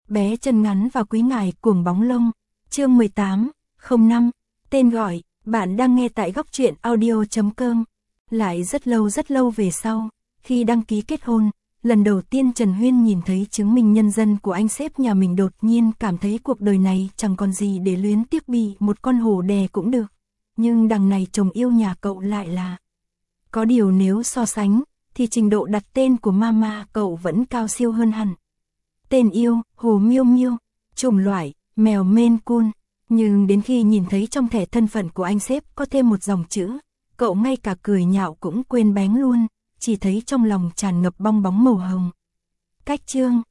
bé chân ngắn và quý ngài cuồng bóng lông. Chương 18, 05, tên gọi, bạn đang nghe tại góc truyện audio.com. Lại rất lâu về sau, khi đăng ký kết hôn, lần đầu tiên Trần Huyên nhìn thấy chứng minh nhân dân của anh sếp nhà mình đột nhiên cảm thấy cuộc đời này chẳng còn gì để luyến tiếc, bị một con hổ đè cũng được. Nhưng đằng này chồng yêu nhà cậu lại là... Có điều nếu so sánh, thì trình độ đặt tên của mama cậu vẫn cao siêu hơn hẳn. Tên yêu, Hồ Miêu Miêu, chủng loại, mèo Maine Coon. Nhưng đến khi nhìn thấy trong thẻ thân phận của anh sếp có thêm một dòng chữ, cậu ngay cả cười nhạo cũng quên bén luôn, chỉ thấy trong lòng tràn ngập bong bóng màu hồng. Cách chương,